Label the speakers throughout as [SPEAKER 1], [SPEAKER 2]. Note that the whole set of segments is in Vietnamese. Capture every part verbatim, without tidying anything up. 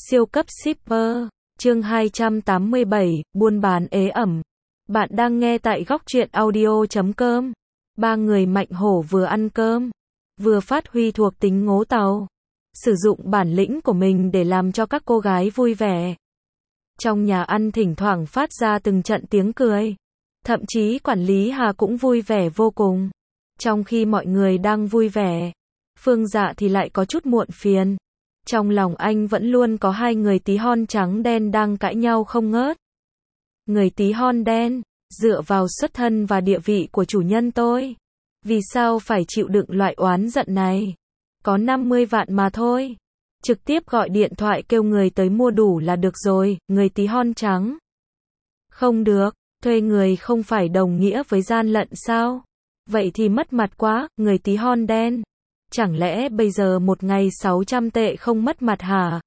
[SPEAKER 1] Siêu cấp shipper, chương hai trăm tám mươi bảy, buôn bán ế ẩm. Bạn đang nghe tại góc truyện audio chấm com. Ba người mạnh hổ vừa ăn cơm, vừa phát huy thuộc tính ngố tàu, sử dụng bản lĩnh của mình để làm cho các cô gái vui vẻ. Trong nhà ăn thỉnh thoảng phát ra từng trận tiếng cười. Thậm chí quản lý Hà cũng vui vẻ vô cùng. Trong khi mọi người đang vui vẻ, Phương Dạ thì lại có chút muộn phiền. Trong lòng anh vẫn luôn có hai người tí hon trắng đen đang cãi nhau không ngớt. Người tí hon đen, dựa vào xuất thân và địa vị của chủ nhân tôi, vì sao phải chịu đựng loại oán giận này? Có năm mươi vạn mà thôi. Trực tiếp gọi điện thoại kêu người tới mua đủ là được rồi. Người tí hon trắng. Không được, thuê người không phải đồng nghĩa với gian lận sao? Vậy thì mất mặt quá. Người tí hon đen. Chẳng lẽ bây giờ một ngày sáu trăm tệ không mất mặt hả?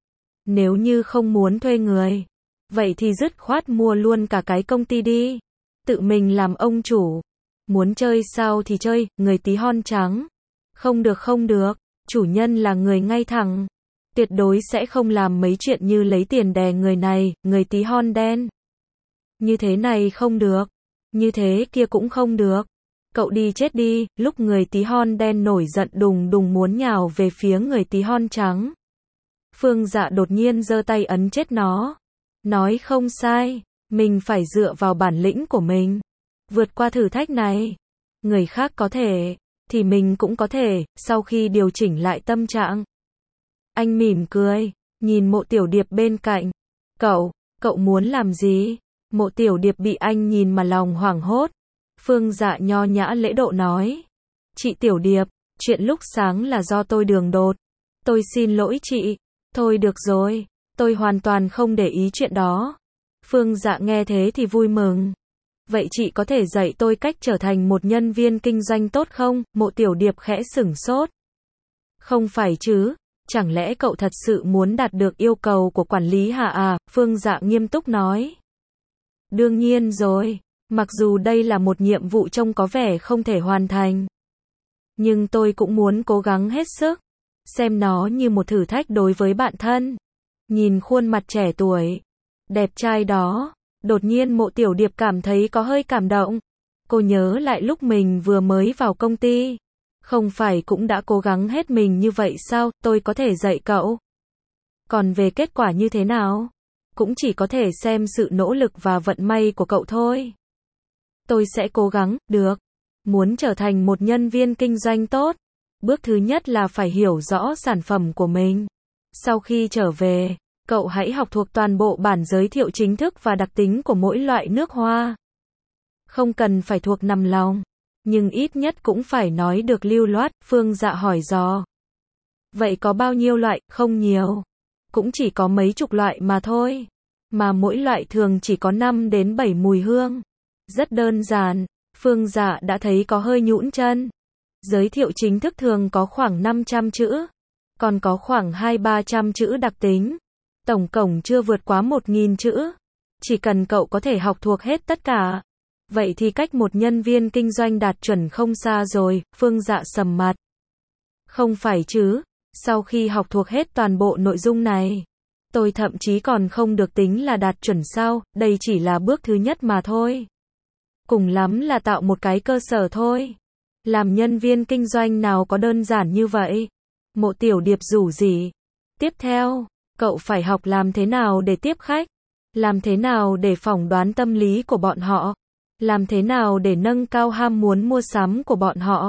[SPEAKER 1] Nếu như không muốn thuê người, vậy thì dứt khoát mua luôn cả cái công ty đi. Tự mình làm ông chủ. Muốn chơi sao thì chơi. Người tí hon trắng. Không được không được. Chủ nhân là người ngay thẳng. Tuyệt đối sẽ không làm mấy chuyện như lấy tiền đè người này. Người tí hon đen. Như thế này không được. Như thế kia cũng không được. Cậu đi chết đi. Lúc người tí hon đen nổi giận đùng đùng muốn nhào về phía người tí hon trắng, Phương Dạ đột nhiên giơ tay ấn chết nó. Nói không sai. Mình phải dựa vào bản lĩnh của mình. Vượt qua thử thách này. Người khác có thể, thì mình cũng có thể. Sau khi điều chỉnh lại tâm trạng, anh mỉm cười, nhìn Mộ Tiểu Điệp bên cạnh. Cậu, cậu muốn làm gì? Mộ Tiểu Điệp bị anh nhìn mà lòng hoảng hốt. Phương Dạ nho nhã lễ độ nói. Chị Tiểu Điệp, chuyện lúc sáng là do tôi đường đột. Tôi xin lỗi chị. Thôi được rồi, tôi hoàn toàn không để ý chuyện đó. Phương Dạ nghe thế thì vui mừng. Vậy chị có thể dạy tôi cách trở thành một nhân viên kinh doanh tốt không? Mộ Tiểu Điệp khẽ sửng sốt. Không phải chứ, chẳng lẽ cậu thật sự muốn đạt được yêu cầu của quản lý Hà à? Phương Dạ nghiêm túc nói. Đương nhiên rồi, mặc dù đây là một nhiệm vụ trông có vẻ không thể hoàn thành, nhưng tôi cũng muốn cố gắng hết sức, xem nó như một thử thách đối với bạn thân. Nhìn khuôn mặt trẻ tuổi, đẹp trai đó, đột nhiên Mộ Tiểu Điệp cảm thấy có hơi cảm động. Cô nhớ lại lúc mình vừa mới vào công ty, không phải cũng đã cố gắng hết mình như vậy sao? Tôi có thể dạy cậu. Còn về kết quả như thế nào, cũng chỉ có thể xem sự nỗ lực và vận may của cậu thôi. Tôi sẽ cố gắng. Được. Muốn trở thành một nhân viên kinh doanh tốt, bước thứ nhất là phải hiểu rõ sản phẩm của mình. Sau khi trở về, cậu hãy học thuộc toàn bộ bản giới thiệu chính thức và đặc tính của mỗi loại nước hoa. Không cần phải thuộc nằm lòng, nhưng ít nhất cũng phải nói được lưu loát. Phương Dạ hỏi dò. Vậy có bao nhiêu loại? Không nhiều. Cũng chỉ có mấy chục loại mà thôi. Mà mỗi loại thường chỉ có năm đến bảy mùi hương. Rất đơn giản. Phương Dạ đã thấy có hơi nhũn chân. Giới thiệu chính thức thường có khoảng năm trăm chữ. Còn có khoảng hai ba trăm chữ đặc tính. Tổng cộng chưa vượt quá một nghìn chữ. Chỉ cần cậu có thể học thuộc hết tất cả, vậy thì cách một nhân viên kinh doanh đạt chuẩn không xa rồi. Phương Dạ sầm mặt. Không phải chứ, sau khi học thuộc hết toàn bộ nội dung này, tôi thậm chí còn không được tính là đạt chuẩn sao? Đây chỉ là bước thứ nhất mà thôi. Cùng lắm là tạo một cái cơ sở thôi. Làm nhân viên kinh doanh nào có đơn giản như vậy? Mộ Tiểu Điệp rủ rỉ. Tiếp theo, cậu phải học làm thế nào để tiếp khách, làm thế nào để phỏng đoán tâm lý của bọn họ, làm thế nào để nâng cao ham muốn mua sắm của bọn họ.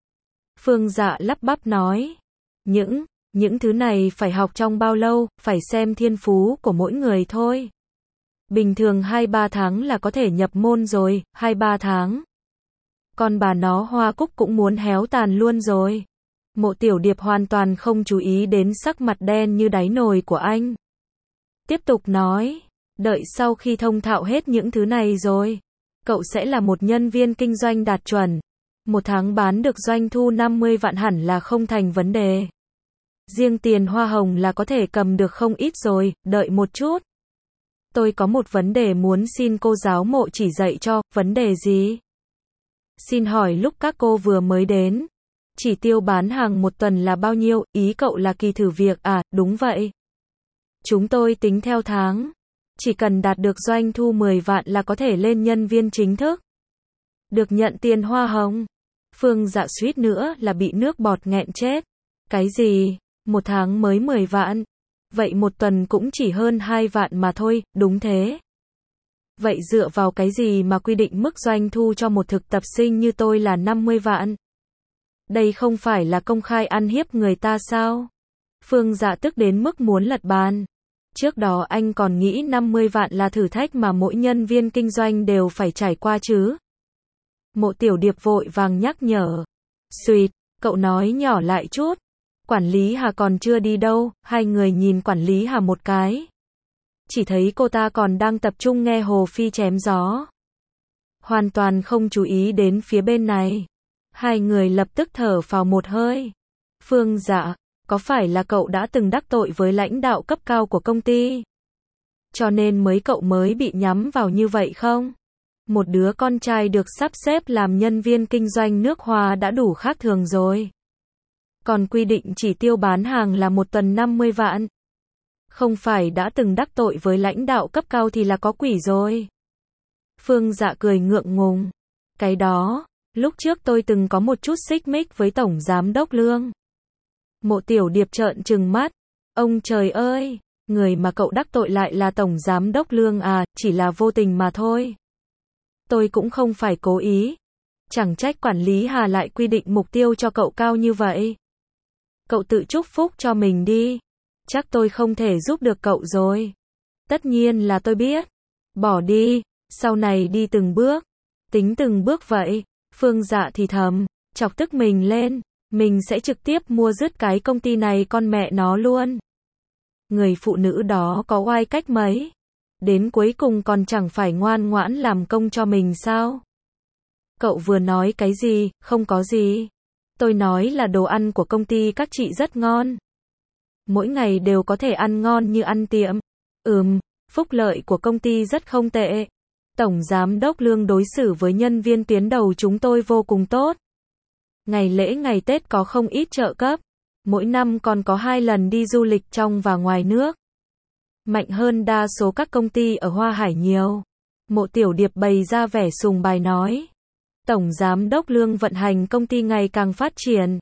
[SPEAKER 1] Phương Dạ lắp bắp nói. Những, những thứ này phải học trong bao lâu? Phải xem thiên phú của mỗi người thôi. Bình thường hai ba tháng là có thể nhập môn rồi. Hai ba tháng. Còn bà nó Hoa Cúc cũng muốn héo tàn luôn rồi. Mộ Tiểu Điệp hoàn toàn không chú ý đến sắc mặt đen như đáy nồi của anh. Tiếp tục nói. Đợi sau khi thông thạo hết những thứ này rồi, cậu sẽ là một nhân viên kinh doanh đạt chuẩn. Một tháng bán được doanh thu năm mươi vạn hẳn là không thành vấn đề. Riêng tiền hoa hồng là có thể cầm được không ít rồi. Đợi một chút. Tôi có một vấn đề muốn xin cô giáo Mộ chỉ dạy cho. Vấn đề gì? Xin hỏi lúc các cô vừa mới đến, chỉ tiêu bán hàng một tuần là bao nhiêu? Ý cậu là kỳ thử việc à? Đúng vậy. Chúng tôi tính theo tháng. Chỉ cần đạt được doanh thu mười vạn là có thể lên nhân viên chính thức. Được nhận tiền hoa hồng. Phương Dạ suýt nữa là bị nước bọt nghẹn chết. Cái gì? Một tháng mới mười vạn? Vậy một tuần cũng chỉ hơn hai vạn mà thôi, đúng thế. Vậy dựa vào cái gì mà quy định mức doanh thu cho một thực tập sinh như tôi là năm mươi vạn? Đây không phải là công khai ăn hiếp người ta sao? Phương Dạ tức đến mức muốn lật bàn. Trước đó anh còn nghĩ năm mươi vạn là thử thách mà mỗi nhân viên kinh doanh đều phải trải qua chứ. Mộ Tiểu Điệp vội vàng nhắc nhở. Xuyệt, cậu nói nhỏ lại chút. Quản lý Hà còn chưa đi đâu, hai người nhìn quản lý Hà một cái. Chỉ thấy cô ta còn đang tập trung nghe Hồ Phi chém gió. Hoàn toàn không chú ý đến phía bên này. Hai người lập tức thở phào một hơi. Phương Dạ, có phải là cậu đã từng đắc tội với lãnh đạo cấp cao của công ty? Cho nên mới cậu mới bị nhắm vào như vậy không? Một đứa con trai được sắp xếp làm nhân viên kinh doanh nước hoa đã đủ khác thường rồi. Còn quy định chỉ tiêu bán hàng là một tuần năm mươi vạn. Không phải đã từng đắc tội với lãnh đạo cấp cao thì là có quỷ rồi. Phương Dạ cười ngượng ngùng. Cái đó, lúc trước tôi từng có một chút xích mích với Tổng Giám đốc Lương. Mộ Tiểu Điệp trợn trừng mắt. Ông trời ơi, người mà cậu đắc tội lại là Tổng Giám đốc Lương à, chỉ là vô tình mà thôi. Tôi cũng không phải cố ý. Chẳng trách quản lý Hà lại quy định mục tiêu cho cậu cao như vậy. Cậu tự chúc phúc cho mình đi. Chắc tôi không thể giúp được cậu rồi. Tất nhiên là tôi biết. Bỏ đi, sau này đi từng bước. Tính từng bước vậy. Phương Dạ thì thầm, chọc tức mình lên. Mình sẽ trực tiếp mua dứt cái công ty này con mẹ nó luôn. Người phụ nữ đó có oai cách mấy. Đến cuối cùng còn chẳng phải ngoan ngoãn làm công cho mình sao? Cậu vừa nói cái gì? Không có gì. Tôi nói là đồ ăn của công ty các chị rất ngon. Mỗi ngày đều có thể ăn ngon như ăn tiệm. Ừm, phúc lợi của công ty rất không tệ. Tổng Giám đốc Lương đối xử với nhân viên tuyến đầu chúng tôi vô cùng tốt. Ngày lễ ngày Tết có không ít trợ cấp. Mỗi năm còn có hai lần đi du lịch trong và ngoài nước. Mạnh hơn đa số các công ty ở Hoa Hải nhiều. Mộ Tiểu Điệp bày ra vẻ sùng bài nói. Tổng Giám đốc Lương vận hành công ty ngày càng phát triển.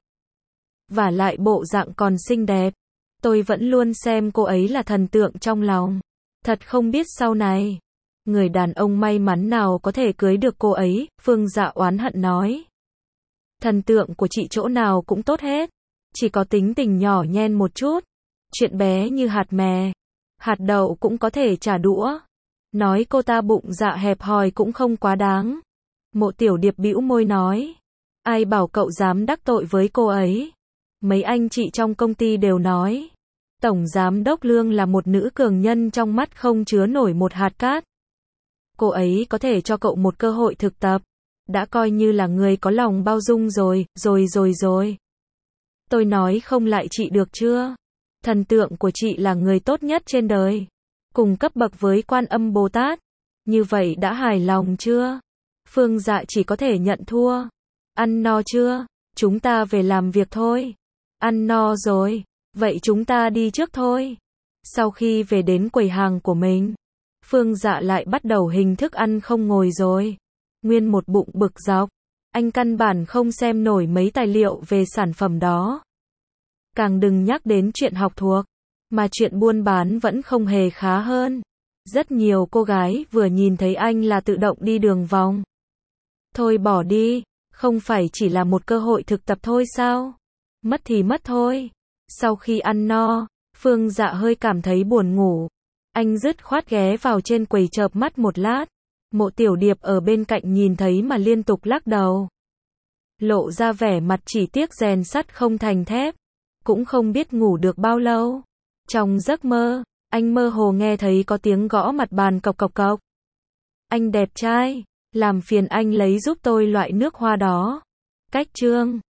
[SPEAKER 1] Và lại bộ dạng còn xinh đẹp. Tôi vẫn luôn xem cô ấy là thần tượng trong lòng. Thật không biết sau này, người đàn ông may mắn nào có thể cưới được cô ấy, Phương Dạ oán hận nói. Thần tượng của chị chỗ nào cũng tốt hết. Chỉ có tính tình nhỏ nhen một chút. Chuyện bé như hạt mè. Hạt đậu cũng có thể trả đũa. Nói cô ta bụng dạ hẹp hòi cũng không quá đáng. Mộ Tiểu Điệp bĩu môi nói. Ai bảo cậu dám đắc tội với cô ấy? Mấy anh chị trong công ty đều nói. Tổng Giám đốc Lương là một nữ cường nhân trong mắt không chứa nổi một hạt cát. Cô ấy có thể cho cậu một cơ hội thực tập. Đã coi như là người có lòng bao dung rồi, rồi rồi rồi. Tôi nói không lại chị được chưa? Thần tượng của chị là người tốt nhất trên đời. Cùng cấp bậc với Quan Âm Bồ Tát. Như vậy đã hài lòng chưa? Phương Dạ chỉ có thể nhận thua. Ăn no chưa? Chúng ta về làm việc thôi. Ăn no rồi. Vậy chúng ta đi trước thôi. Sau khi về đến quầy hàng của mình, Phương Dạ lại bắt đầu hình thức ăn không ngồi rồi. Nguyên một bụng bực dọc. Anh căn bản không xem nổi mấy tài liệu về sản phẩm đó. Càng đừng nhắc đến chuyện học thuộc. Mà chuyện buôn bán vẫn không hề khá hơn. Rất nhiều cô gái vừa nhìn thấy anh là tự động đi đường vòng. Thôi bỏ đi. Không phải chỉ là một cơ hội thực tập thôi sao? Mất thì mất thôi. Sau khi ăn no, Phương Dạ hơi cảm thấy buồn ngủ. Anh dứt khoát ghé vào trên quầy chợp mắt một lát. Mộ Tiểu Điệp ở bên cạnh nhìn thấy mà liên tục lắc đầu. Lộ ra vẻ mặt chỉ tiếc rèn sắt không thành thép. Cũng không biết ngủ được bao lâu. Trong giấc mơ, anh mơ hồ nghe thấy có tiếng gõ mặt bàn cộc cộc cộc. Anh đẹp trai, làm phiền anh lấy giúp tôi loại nước hoa đó. Cách chương